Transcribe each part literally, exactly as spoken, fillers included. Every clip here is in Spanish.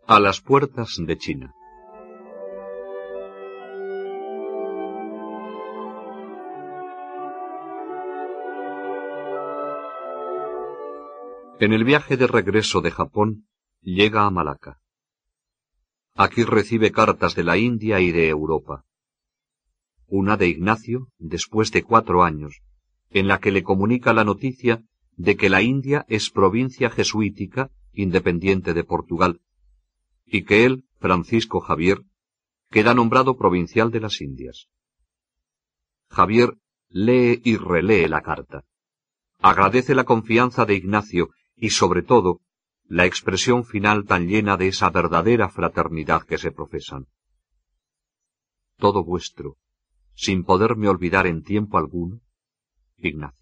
A las puertas de China. En el viaje de regreso de Japón, llega a Malaca. Aquí recibe cartas de la India y de Europa. Una de Ignacio, después de cuatro años, en la que le comunica la noticia de que la India es provincia jesuítica independiente de Portugal, y que él, Francisco Javier, queda nombrado provincial de las Indias. Javier lee y relee la carta. Agradece la confianza de Ignacio y, sobre todo, la expresión final tan llena de esa verdadera fraternidad que se profesan. Todo vuestro, sin poderme olvidar en tiempo alguno, Ignacio.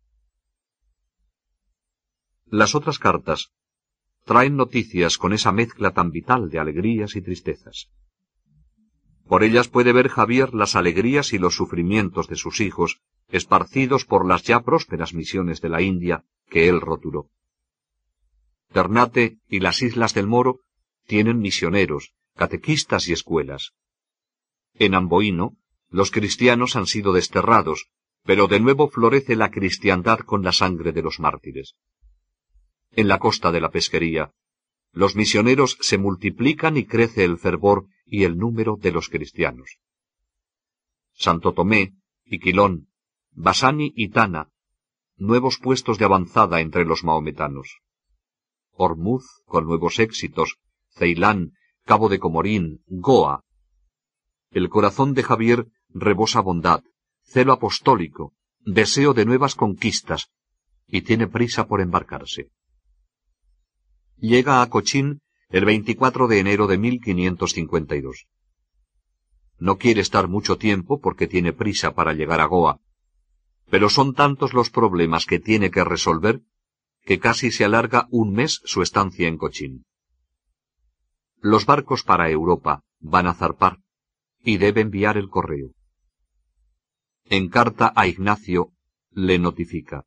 Las otras cartas traen noticias con esa mezcla tan vital de alegrías y tristezas. Por ellas puede ver Javier las alegrías y los sufrimientos de sus hijos, esparcidos por las ya prósperas misiones de la India que él roturó. Ternate y las Islas del Moro tienen misioneros, catequistas y escuelas. En Amboino, los cristianos han sido desterrados, pero de nuevo florece la cristiandad con la sangre de los mártires. En la costa de la pesquería, los misioneros se multiplican y crece el fervor y el número de los cristianos. Santo Tomé, Iquilón, Basani y Tana, nuevos puestos de avanzada entre los maometanos. Ormuz, con nuevos éxitos, Ceilán, Cabo de Comorín, Goa. El corazón de Javier rebosa bondad, celo apostólico, deseo de nuevas conquistas, y tiene prisa por embarcarse. Llega a Cochín el veinticuatro de enero de mil quinientos cincuenta y dos. No quiere estar mucho tiempo porque tiene prisa para llegar a Goa, pero son tantos los problemas que tiene que resolver que casi se alarga un mes su estancia en Cochín. Los barcos para Europa van a zarpar y debe enviar el correo. En carta a Ignacio le notifica: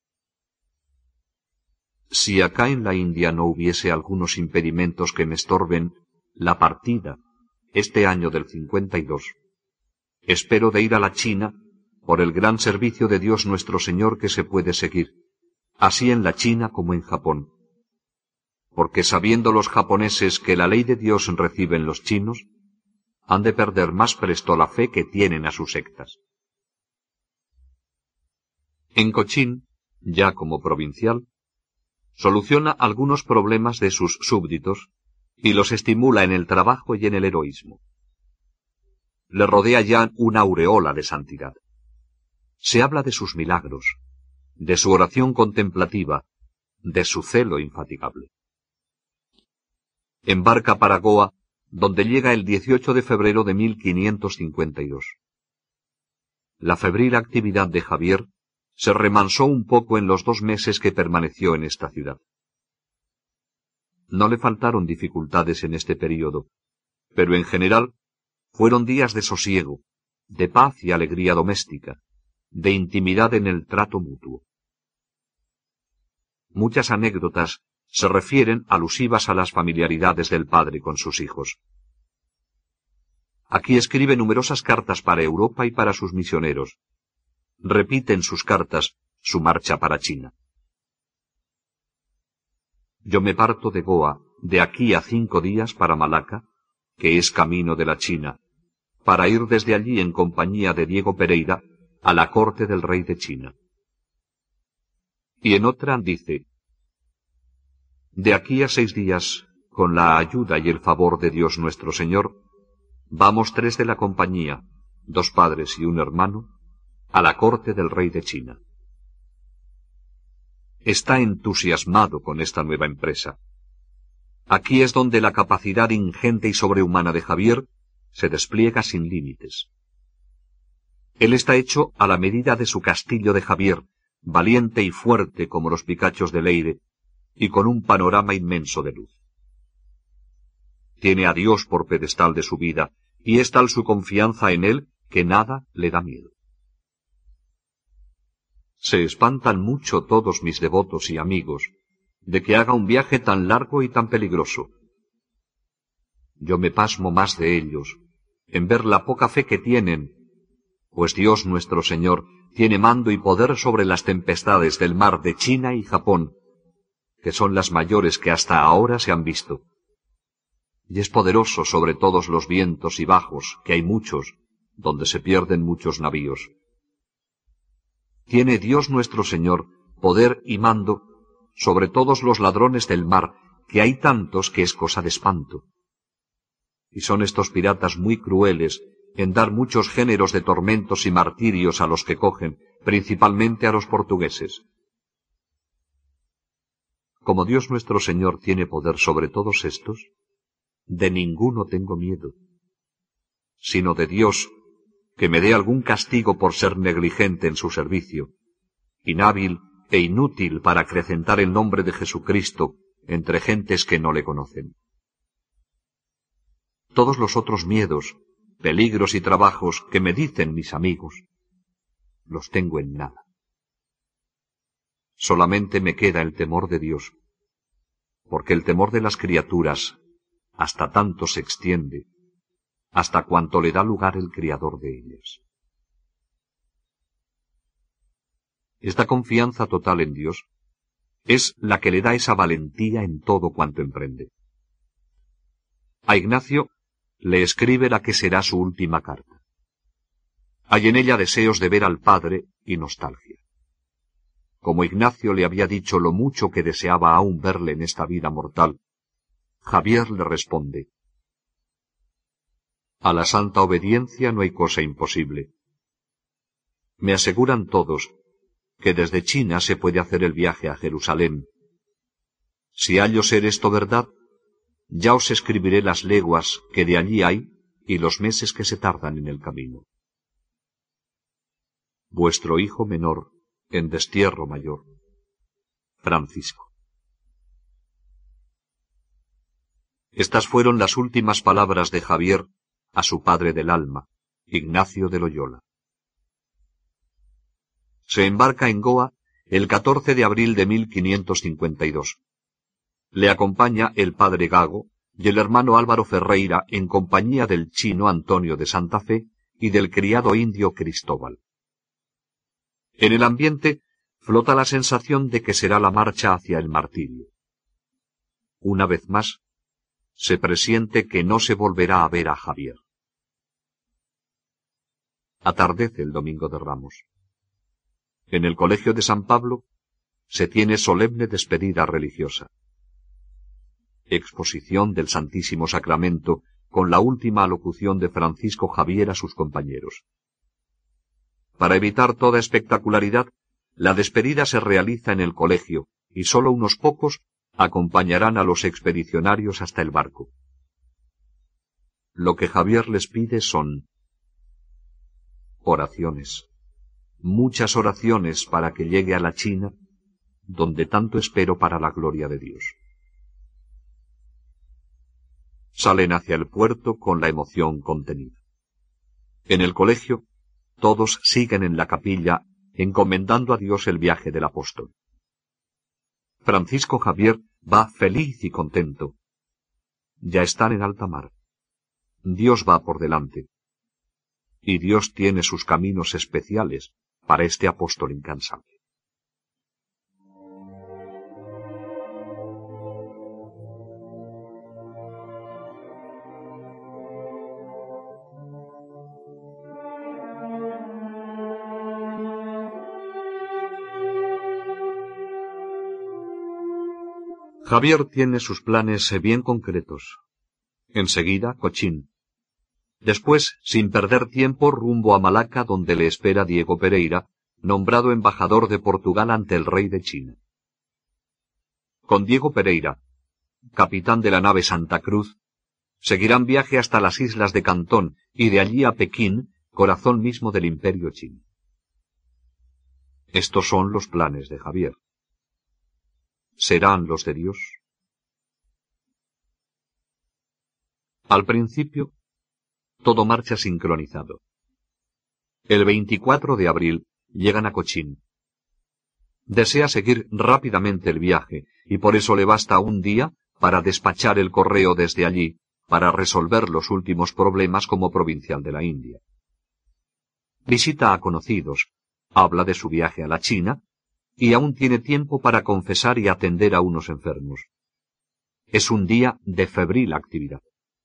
si acá en la India no hubiese algunos impedimentos que me estorben la partida este año del cincuenta y dos, espero de ir a la China por el gran servicio de Dios nuestro Señor que se puede seguir, así en la China como en Japón. Porque sabiendo los japoneses que la ley de Dios reciben los chinos, han de perder más presto la fe que tienen a sus sectas. En Cochín, ya como provincial, soluciona algunos problemas de sus súbditos y los estimula en el trabajo y en el heroísmo. Le rodea ya una aureola de santidad. Se habla de sus milagros, de su oración contemplativa, de su celo infatigable. Embarca para Goa, donde llega el dieciocho de febrero de mil quinientos cincuenta y dos. La febril actividad de Javier se remansó un poco en los dos meses que permaneció en esta ciudad. No le faltaron dificultades en este período, pero en general fueron días de sosiego, de paz y alegría doméstica, de intimidad en el trato mutuo. Muchas anécdotas se refieren alusivas a las familiaridades del padre con sus hijos. Aquí escribe numerosas cartas para Europa y para sus misioneros. Repite en sus cartas su marcha para China. Yo me parto de Goa de aquí a cinco días para Malaca, que es camino de la China, para ir desde allí en compañía de Diego Pereira a la corte del rey de China. Y en otra dice: de aquí a seis días, con la ayuda y el favor de Dios nuestro Señor, vamos tres de la compañía, dos padres y un hermano, a la corte del rey de China. Está entusiasmado con esta nueva empresa. Aquí es donde la capacidad ingente y sobrehumana de Javier se despliega sin límites. Él está hecho a la medida de su castillo de Javier, valiente y fuerte como los picachos de Leire, y con un panorama inmenso de luz. Tiene a Dios por pedestal de su vida, y es tal su confianza en él que nada le da miedo. Se espantan mucho todos mis devotos y amigos de que haga un viaje tan largo y tan peligroso. yo me pasmo más de ellos, en ver la poca fe que tienen, pues Dios nuestro Señor tiene mando y poder sobre las tempestades del mar de China y Japón, que son las mayores que hasta ahora se han visto. Y es poderoso sobre todos los vientos y bajos, que hay muchos, donde se pierden muchos navíos. Tiene Dios nuestro Señor poder y mando sobre todos los ladrones del mar, que hay tantos que es cosa de espanto. Y son estos piratas muy crueles en dar muchos géneros de tormentos y martirios a los que cogen, principalmente a los portugueses. Como Dios nuestro Señor tiene poder sobre todos estos, de ninguno tengo miedo, sino de Dios, que me dé algún castigo por ser negligente en su servicio, inhábil e inútil para acrecentar el nombre de Jesucristo entre gentes que no le conocen. Todos los otros miedos, peligros y trabajos que me dicen mis amigos, los tengo en nada. Solamente me queda el temor de Dios, porque el temor de las criaturas hasta tanto se extiende, hasta cuanto le da lugar el Criador de ellas. Esta confianza total en Dios es la que le da esa valentía en todo cuanto emprende. A Ignacio le escribe la que será su última carta. Hay en ella deseos de ver al Padre y nostalgia. Como Ignacio le había dicho lo mucho que deseaba aún verle en esta vida mortal, Javier le responde: a la santa obediencia no hay cosa imposible. Me aseguran todos que desde China se puede hacer el viaje a Jerusalén. Si hallo ser esto verdad, ya os escribiré las leguas que de allí hay y los meses que se tardan en el camino. Vuestro hijo menor, en destierro mayor, Francisco. Estas fueron las últimas palabras de Javier a su padre del alma, Ignacio de Loyola. Se embarca en Goa el catorce de abril de mil quinientos cincuenta y dos. Le acompaña el padre Gago y el hermano Álvaro Ferreira en compañía del chino Antonio de Santa Fe y del criado indio Cristóbal. En el ambiente flota la sensación de que será la marcha hacia el martirio. Una vez más, se presiente que no se volverá a ver a Javier. Atardece el domingo de Ramos. En el colegio de San Pablo se tiene solemne despedida religiosa. Exposición del Santísimo Sacramento con la última alocución de Francisco Javier a sus compañeros. Para evitar toda espectacularidad, la despedida se realiza en el colegio y sólo unos pocos acompañarán a los expedicionarios hasta el barco. Lo que Javier les pide son oraciones, muchas oraciones para que llegue a la China, donde tanto espero para la gloria de Dios. Salen hacia el puerto con la emoción contenida. En el colegio, todos siguen en la capilla encomendando a Dios el viaje del apóstol. Francisco Javier va feliz y contento. Ya están en alta mar. Dios va por delante. Y Dios tiene sus caminos especiales para este apóstol incansable. Javier tiene sus planes bien concretos. Enseguida, Cochín. Después, sin perder tiempo, rumbo a Malaca, donde le espera Diego Pereira, nombrado embajador de Portugal ante el rey de China. Con Diego Pereira, capitán de la nave Santa Cruz, seguirán viaje hasta las islas de Cantón y de allí a Pekín, corazón mismo del imperio chino. Estos son los planes de Javier. ¿Serán los de Dios? Al principio, todo marcha sincronizado. El veinticuatro de abril llegan a Cochín. Desea seguir rápidamente el viaje, y por eso le basta un día para despachar el correo desde allí, para resolver los últimos problemas como provincial de la India. Visita a conocidos, habla de su viaje a la China, y aún tiene tiempo para confesar y atender a unos enfermos. Es un día de febril actividad.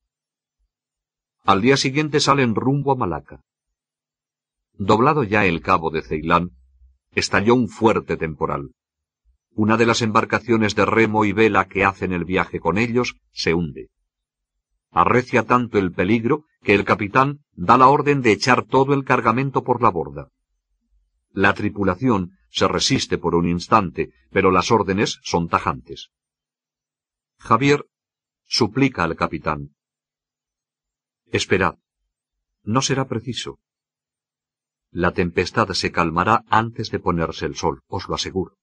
Al día siguiente salen rumbo a Malaca. Doblado ya el cabo de Ceilán, estalló un fuerte temporal. Una de las embarcaciones de remo y vela que hacen el viaje con ellos se hunde. Arrecia tanto el peligro que el capitán da la orden de echar todo el cargamento por la borda. La tripulación se resiste por un instante, pero las órdenes son tajantes. Javier suplica al capitán: «Esperad, no será preciso. La tempestad se calmará antes de ponerse el sol, os lo aseguro».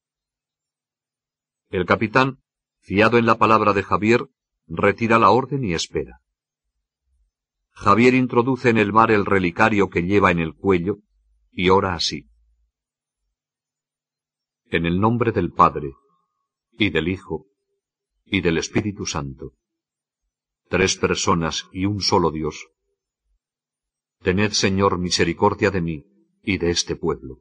El capitán, fiado en la palabra de Javier, retira la orden y espera. Javier introduce en el mar el relicario que lleva en el cuello y ora así: «En el nombre del Padre, y del Hijo, y del Espíritu Santo, tres personas y un solo Dios, tened, Señor, misericordia de mí y de este pueblo».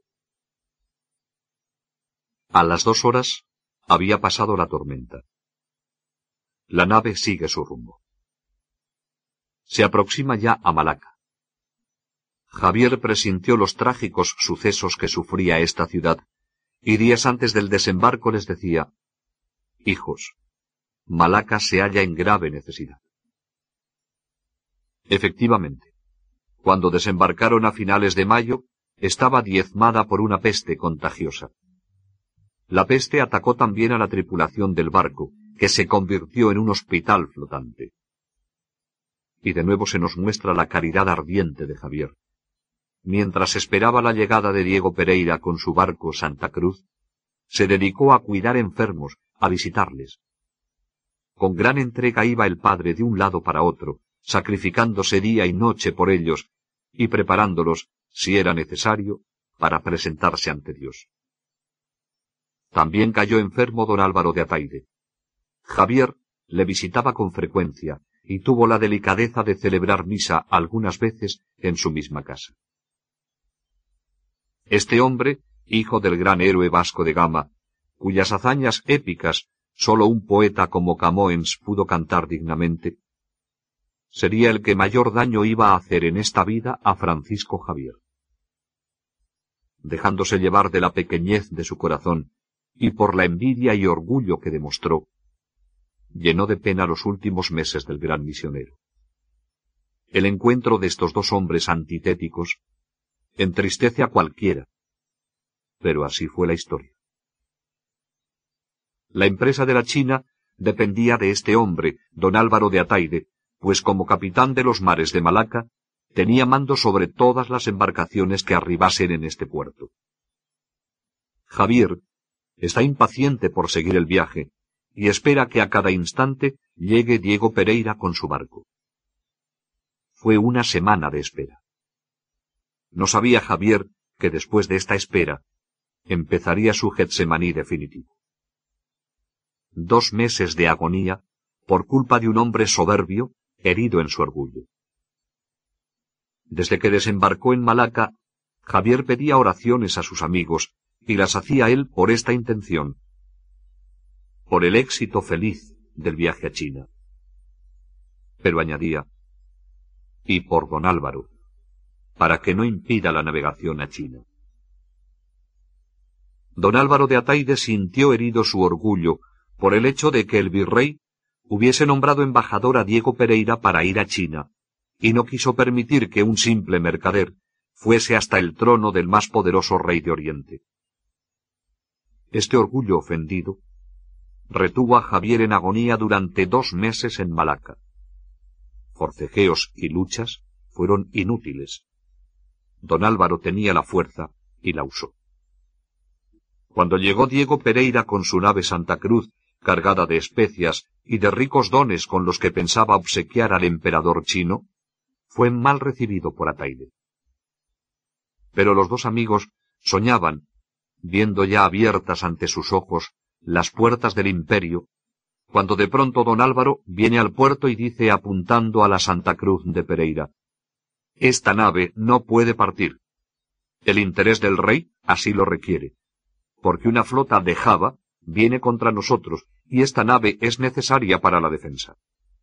A las dos horas había pasado la tormenta. La nave sigue su rumbo. Se aproxima ya a Malaca. Javier presintió los trágicos sucesos que sufría esta ciudad, y días antes del desembarco les decía: «Hijos, Malaca se halla en grave necesidad». Efectivamente, cuando desembarcaron a finales de mayo, estaba diezmada por una peste contagiosa. La peste atacó también a la tripulación del barco, que se convirtió en un hospital flotante. Y de nuevo se nos muestra la caridad ardiente de Javier. Mientras esperaba la llegada de Diego Pereira con su barco Santa Cruz, se dedicó a cuidar enfermos, a visitarles. Con gran entrega iba el padre de un lado para otro, sacrificándose día y noche por ellos, y preparándolos, si era necesario, para presentarse ante Dios. También cayó enfermo don Álvaro de Ataide. Javier le visitaba con frecuencia y tuvo la delicadeza de celebrar misa algunas veces en su misma casa. Este hombre, hijo del gran héroe Vasco de Gama, cuyas hazañas épicas sólo un poeta como Camoens pudo cantar dignamente, sería el que mayor daño iba a hacer en esta vida a Francisco Javier. Dejándose llevar de la pequeñez de su corazón y por la envidia y orgullo que demostró, llenó de pena los últimos meses del gran misionero. El encuentro de estos dos hombres antitéticos entristece a cualquiera, pero así fue la historia. La empresa de la China dependía de este hombre, don Álvaro de Ataide, pues como capitán de los mares de Malaca, tenía mando sobre todas las embarcaciones que arribasen en este puerto. Javier está impaciente por seguir el viaje, y espera que a cada instante llegue Diego Pereira con su barco. Fue una semana de espera. No sabía Javier que después de esta espera empezaría su Getsemaní definitivo. Dos meses de agonía por culpa de un hombre soberbio herido en su orgullo. Desde que desembarcó en Malaca, Javier pedía oraciones a sus amigos y las hacía él por esta intención: por el éxito feliz del viaje a China. Pero añadía: y por don Álvaro, para que no impida la navegación a China. Don Álvaro de Ataide sintió herido su orgullo por el hecho de que el virrey hubiese nombrado embajador a Diego Pereira para ir a China, y no quiso permitir que un simple mercader fuese hasta el trono del más poderoso rey de Oriente. Este orgullo ofendido retuvo a Javier en agonía durante dos meses en Malaca. Forcejeos y luchas fueron inútiles. Don Álvaro tenía la fuerza y la usó. Cuando llegó Diego Pereira con su nave Santa Cruz, cargada de especias y de ricos dones con los que pensaba obsequiar al emperador chino, fue mal recibido por Ataide. Pero los dos amigos soñaban, viendo ya abiertas ante sus ojos las puertas del imperio, cuando de pronto don Álvaro viene al puerto y dice apuntando a la Santa Cruz de Pereira: «Esta nave no puede partir. El interés del rey así lo requiere, porque una flota de Java viene contra nosotros y esta nave es necesaria para la defensa».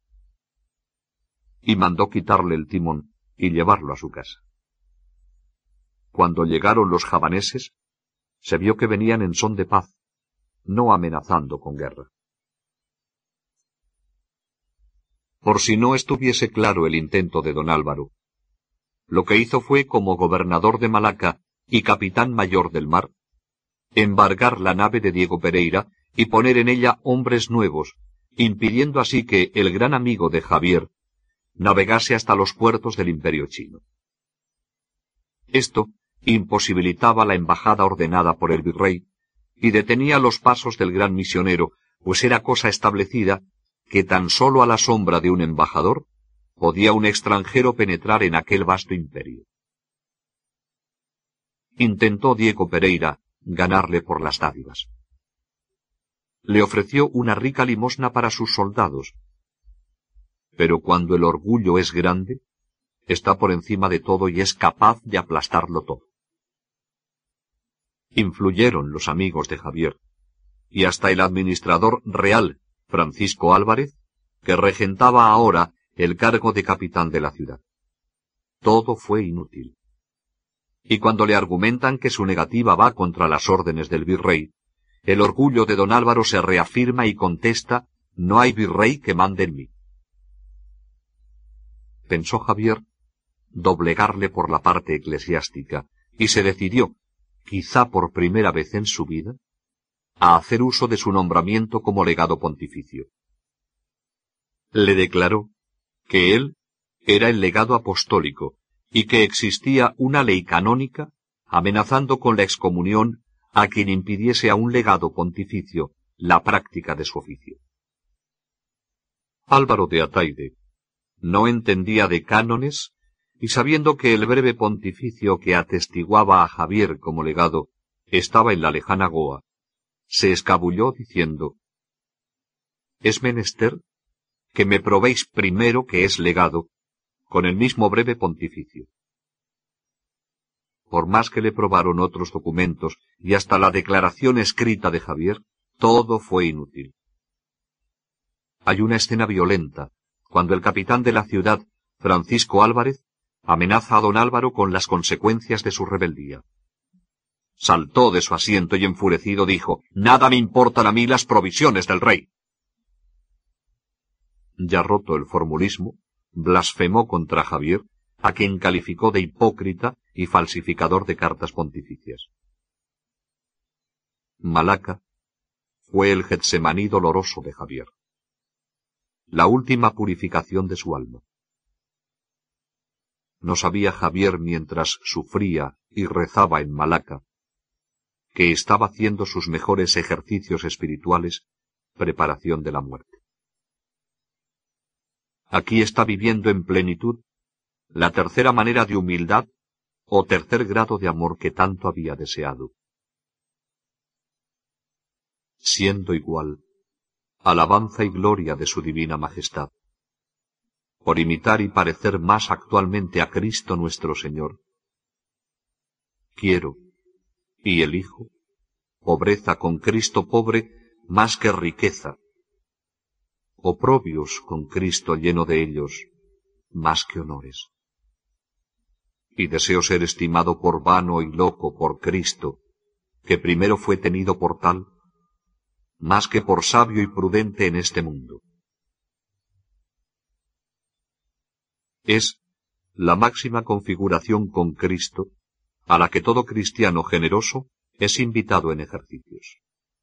Y mandó quitarle el timón y llevarlo a su casa. Cuando llegaron los javaneses, se vio que venían en son de paz, no amenazando con guerra. Por si no estuviese claro el intento de don Álvaro, lo que hizo fue, como gobernador de Malaca y capitán mayor del mar, embargar la nave de Diego Pereira y poner en ella hombres nuevos, impidiendo así que el gran amigo de Javier navegase hasta los puertos del Imperio chino. Esto imposibilitaba la embajada ordenada por el virrey y detenía los pasos del gran misionero, pues era cosa establecida que tan sólo a la sombra de un embajador podía un extranjero penetrar en aquel vasto imperio. Intentó Diego Pereira ganarle por las dádivas. Le ofreció una rica limosna para sus soldados, pero cuando el orgullo es grande, está por encima de todo y es capaz de aplastarlo todo. Influyeron los amigos de Javier, y hasta el administrador real, Francisco Álvarez, que regentaba ahora el cargo de capitán de la ciudad. Todo fue inútil. Y cuando le argumentan que su negativa va contra las órdenes del virrey, el orgullo de don Álvaro se reafirma y contesta: «No hay virrey que mande en mí». Pensó Javier doblegarle por la parte eclesiástica, y se decidió, quizá por primera vez en su vida, a hacer uso de su nombramiento como legado pontificio. Le declaró que él era el legado apostólico y que existía una ley canónica amenazando con la excomunión a quien impidiese a un legado pontificio la práctica de su oficio. Álvaro de Ataide no entendía de cánones, y sabiendo que el breve pontificio que atestiguaba a Javier como legado estaba en la lejana Goa, se escabulló diciendo: «Es menester que me probéis primero que es legado, con el mismo breve pontificio». Por más que le probaron otros documentos y hasta la declaración escrita de Javier, todo fue inútil. Hay una escena violenta, cuando el capitán de la ciudad, Francisco Álvarez, amenaza a don Álvaro con las consecuencias de su rebeldía. Saltó de su asiento y enfurecido dijo: «Nada me importan a mí las provisiones del rey». Ya roto el formulismo, blasfemó contra Javier, a quien calificó de hipócrita y falsificador de cartas pontificias. Malaca fue el Getsemaní doloroso de Javier, la última purificación de su alma. No sabía Javier, mientras sufría y rezaba en Malaca, que estaba haciendo sus mejores ejercicios espirituales, preparación de la muerte. Aquí está viviendo en plenitud la tercera manera de humildad o tercer grado de amor que tanto había deseado. Siendo igual, alabanza y gloria de su divina majestad, por imitar y parecer más actualmente a Cristo nuestro Señor, quiero y elijo pobreza con Cristo pobre más que riqueza, oprobios con Cristo lleno de ellos más que honores. Y deseo ser estimado por vano y loco por Cristo, que primero fue tenido por tal, más que por sabio y prudente en este mundo. Es la máxima configuración con Cristo a la que todo cristiano generoso es invitado en ejercicios.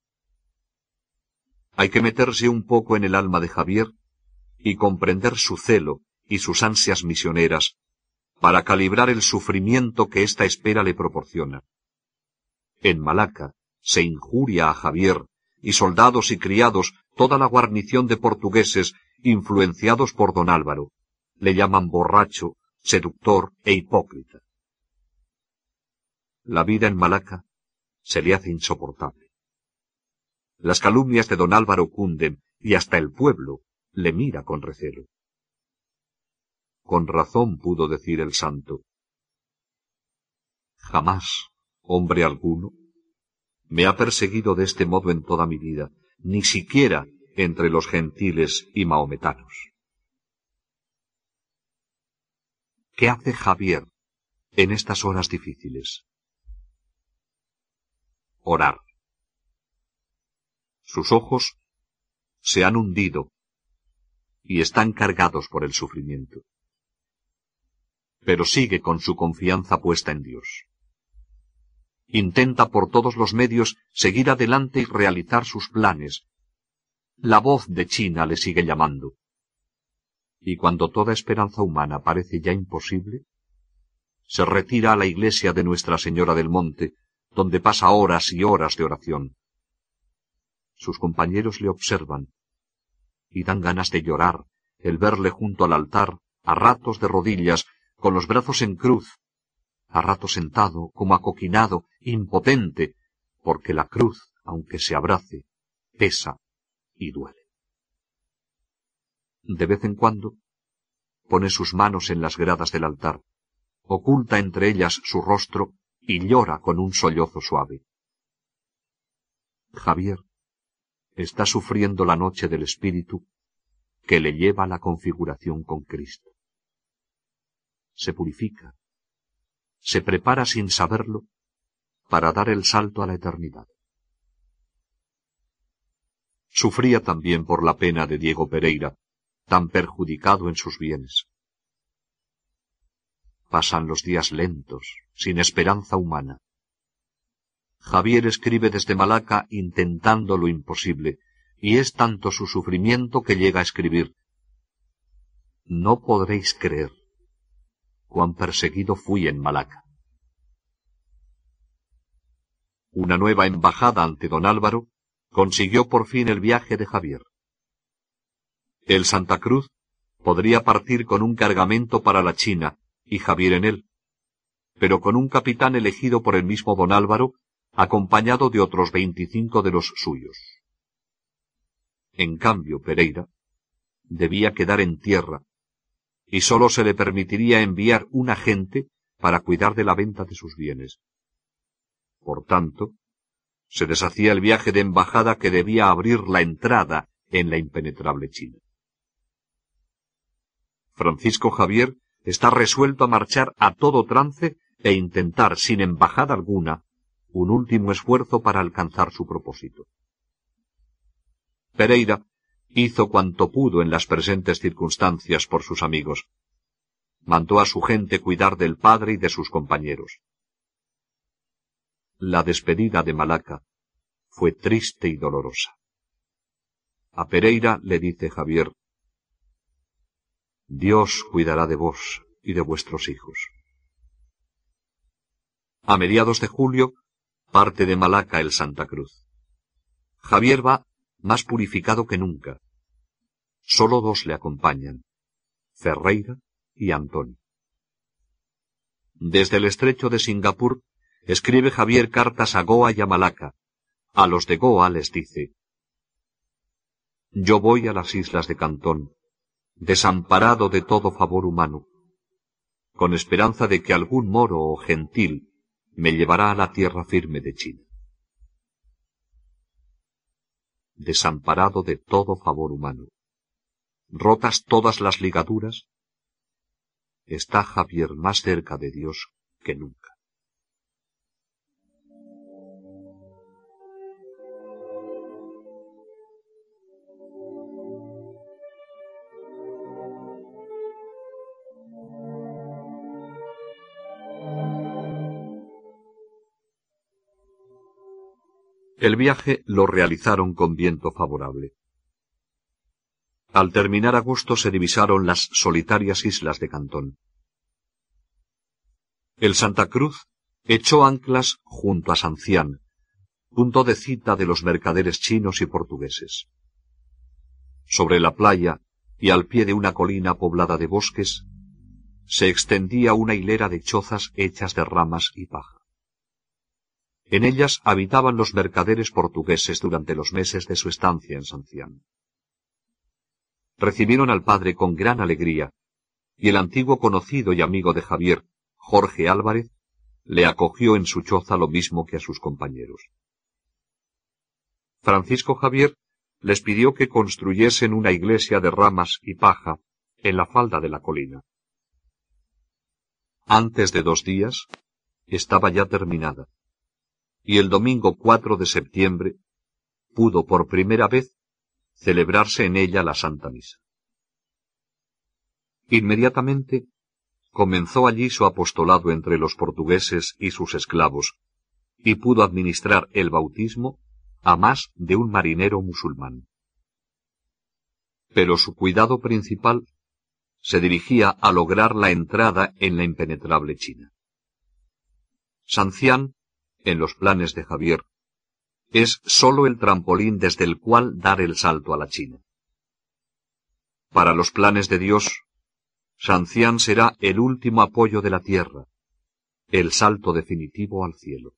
Hay que meterse un poco en el alma de Javier y comprender su celo y sus ansias misioneras para calibrar el sufrimiento que esta espera le proporciona. En Malaca se injuria a Javier y soldados y criados, toda la guarnición de portugueses influenciados por don Álvaro, le llaman borracho, seductor e hipócrita. La vida en Malaca se le hace insoportable. Las calumnias de don Álvaro cunden y hasta el pueblo le mira con recelo. Con razón pudo decir el santo: jamás hombre alguno me ha perseguido de este modo en toda mi vida, ni siquiera entre los gentiles y mahometanos. ¿Qué hace Javier en estas horas difíciles? Orar. Sus ojos se han hundido y están cargados por el sufrimiento. Pero sigue con su confianza puesta en Dios. Intenta por todos los medios seguir adelante y realizar sus planes. La voz de China le sigue llamando. Y cuando toda esperanza humana parece ya imposible, se retira a la iglesia de Nuestra Señora del Monte, donde pasa horas y horas de oración. Sus compañeros le observan, y dan ganas de llorar el verle junto al altar, a ratos de rodillas, con los brazos en cruz, a ratos sentado, como acoquinado, impotente, porque la cruz, aunque se abrace, pesa y duele. De vez en cuando, pone sus manos en las gradas del altar, oculta entre ellas su rostro y llora con un sollozo suave. Javier está sufriendo la noche del espíritu que le lleva a la configuración con Cristo. Se purifica, se prepara sin saberlo para dar el salto a la eternidad. Sufría también por la pena de Diego Pereira, tan perjudicado en sus bienes. Pasan los días lentos, sin esperanza humana. Javier escribe desde Malaca intentando lo imposible, y es tanto su sufrimiento que llega a escribir: no podréis creer cuán perseguido fui en Malaca. Una nueva embajada ante don Álvaro consiguió por fin el viaje de Javier. El Santa Cruz podría partir con un cargamento para la China, y Javier en él, pero con un capitán elegido por el mismo don Álvaro, acompañado de otros veinticinco de los suyos. En cambio, Pereira debía quedar en tierra, y sólo se le permitiría enviar un agente para cuidar de la venta de sus bienes. Por tanto, se deshacía el viaje de embajada que debía abrir la entrada en la impenetrable China. Francisco Javier está resuelto a marchar a todo trance e intentar, sin embajada alguna, un último esfuerzo para alcanzar su propósito. Pereira hizo cuanto pudo en las presentes circunstancias por sus amigos. Mandó a su gente cuidar del padre y de sus compañeros. La despedida de Malaca fue triste y dolorosa. A Pereira le dice Javier: Dios cuidará de vos y de vuestros hijos. A mediados de julio parte de Malaca el Santa Cruz. Javier va más purificado que nunca. Solo dos le acompañan, Ferreira y Antonio. Desde el estrecho de Singapur escribe Javier cartas a Goa y a Malaca. A los de Goa les dice: yo voy a las islas de Cantón, desamparado de todo favor humano, con esperanza de que algún moro o gentil me llevará a la tierra firme de China. Desamparado de todo favor humano, rotas todas las ligaduras, está Javier más cerca de Dios que nunca. El viaje lo realizaron con viento favorable. Al terminar agosto se divisaron las solitarias islas de Cantón. El Santa Cruz echó anclas junto a Sancián, punto de cita de los mercaderes chinos y portugueses. Sobre la playa y al pie de una colina poblada de bosques, se extendía una hilera de chozas hechas de ramas y paja. En ellas habitaban los mercaderes portugueses durante los meses de su estancia en Sancián. recibieron al padre con gran alegría, y el antiguo conocido y amigo de Javier, Jorge Álvarez, le acogió en su choza lo mismo que a sus compañeros. Francisco Javier les pidió que construyesen una iglesia de ramas y paja en la falda de la colina. Antes de dos días estaba ya terminada, y el domingo cuatro de septiembre pudo por primera vez celebrarse en ella la Santa Misa. Inmediatamente comenzó allí su apostolado entre los portugueses y sus esclavos, y pudo administrar el bautismo a más de un marinero musulmán. Pero su cuidado principal se dirigía a lograr la entrada en la impenetrable China. Sancián, en los planes de Javier, es sólo el trampolín desde el cual dar el salto a la China. Para los planes de Dios, Sancián será el último apoyo de la tierra, el salto definitivo al cielo.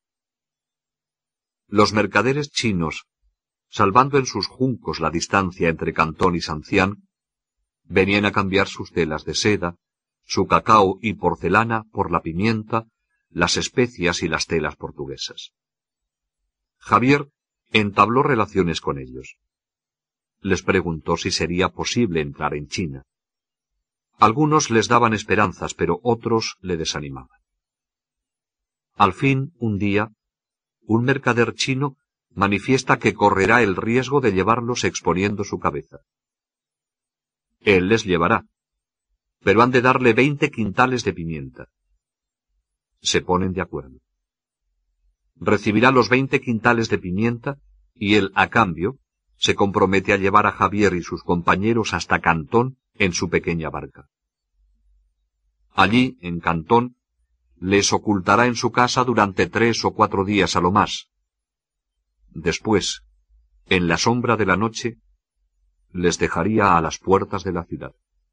Los mercaderes chinos, salvando en sus juncos la distancia entre Cantón y Sancián, venían a cambiar sus telas de seda, su cacao y porcelana por la pimienta, las especias y las telas portuguesas. Javier entabló relaciones con ellos. Les preguntó si sería posible entrar en China. Algunos les daban esperanzas, pero otros le desanimaban. Al fin, un día, un mercader chino manifiesta que correrá el riesgo de llevarlos exponiendo su cabeza. Él les llevará, pero han de darle veinte quintales de pimienta. Se ponen de acuerdo. Recibirá los veinte quintales de pimienta y él, a cambio, se compromete a llevar a Javier y sus compañeros hasta Cantón en su pequeña barca. Allí, en Cantón, les ocultará en su casa durante tres o cuatro días a lo más. Después, en la sombra de la noche, les dejaría a las puertas de la ciudad.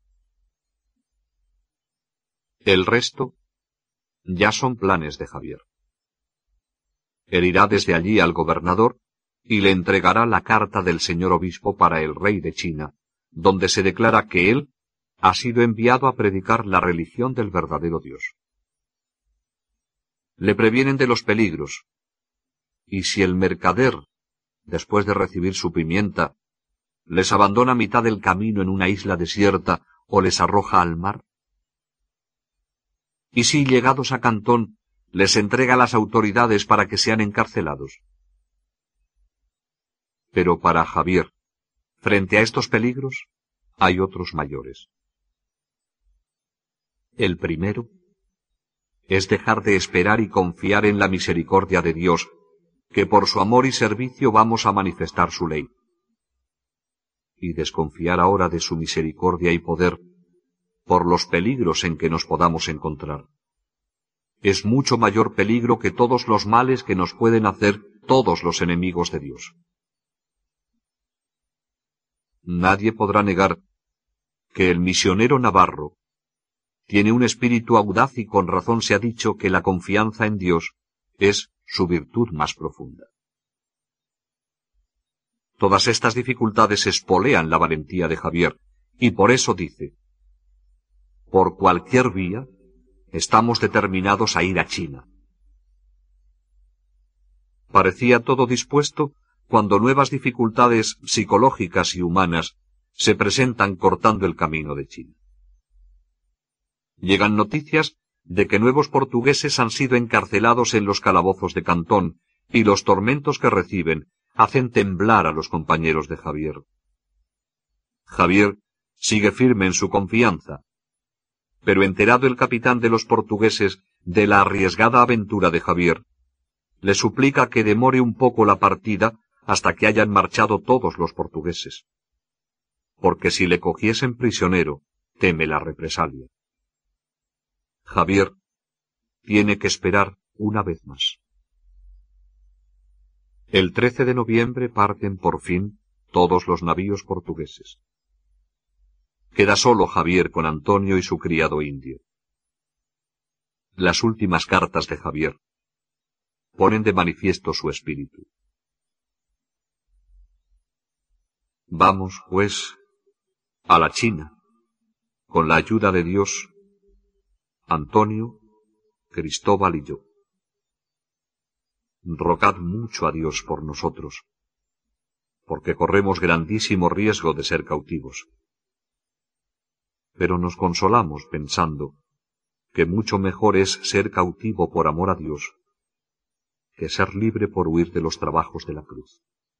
El resto ya son planes de Javier. Él irá desde allí al gobernador y le entregará la carta del señor obispo para el rey de China, donde se declara que él ha sido enviado a predicar la religión del verdadero Dios. Le previenen de los peligros, y si el mercader, después de recibir su pimienta, les abandona a mitad del camino en una isla desierta o les arroja al mar, y si, llegados a Cantón, les entrega a las autoridades para que sean encarcelados. Pero para Javier, frente a estos peligros, hay otros mayores. El primero es dejar de esperar y confiar en la misericordia de Dios, que por su amor y servicio vamos a manifestar su ley. Y desconfiar ahora de su misericordia y poder, por los peligros en que nos podamos encontrar. Es mucho mayor peligro que todos los males que nos pueden hacer todos los enemigos de Dios. Nadie podrá negar que el misionero navarro tiene un espíritu audaz y con razón se ha dicho que la confianza en Dios es su virtud más profunda. Todas estas dificultades espolean la valentía de Javier, y por eso dice: por cualquier vía, estamos determinados a ir a China. Parecía todo dispuesto cuando nuevas dificultades psicológicas y humanas se presentan cortando el camino de China. Llegan noticias de que nuevos portugueses han sido encarcelados en los calabozos de Cantón, y los tormentos que reciben hacen temblar a los compañeros de Javier. Javier sigue firme en su confianza, pero enterado el capitán de los portugueses de la arriesgada aventura de Javier, le suplica que demore un poco la partida hasta que hayan marchado todos los portugueses, porque si le cogiesen prisionero, teme la represalia. Javier tiene que esperar una vez más. El trece de noviembre parten por fin todos los navíos portugueses. Queda solo Javier con Antonio y su criado indio. Las últimas cartas de Javier ponen de manifiesto su espíritu. Vamos, pues, a la China, con la ayuda de Dios, Antonio, Cristóbal y yo. Rogad mucho a Dios por nosotros, porque corremos grandísimo riesgo de ser cautivos. Pero nos consolamos pensando que mucho mejor es ser cautivo por amor a Dios que ser libre por huir de los trabajos de la cruz.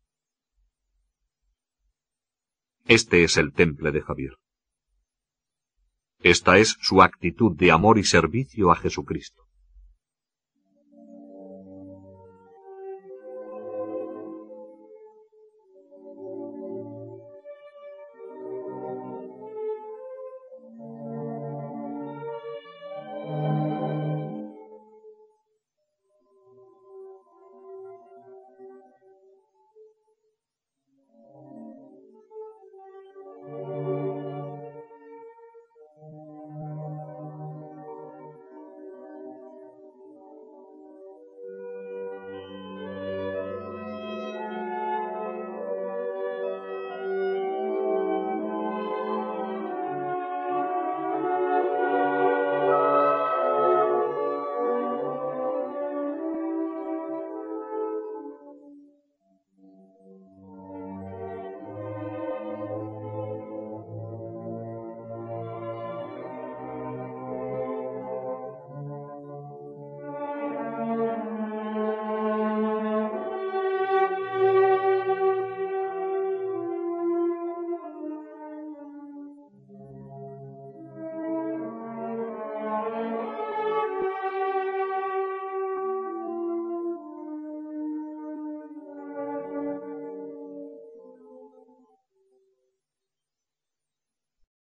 Este es el temple de Javier. Esta es su actitud de amor y servicio a Jesucristo.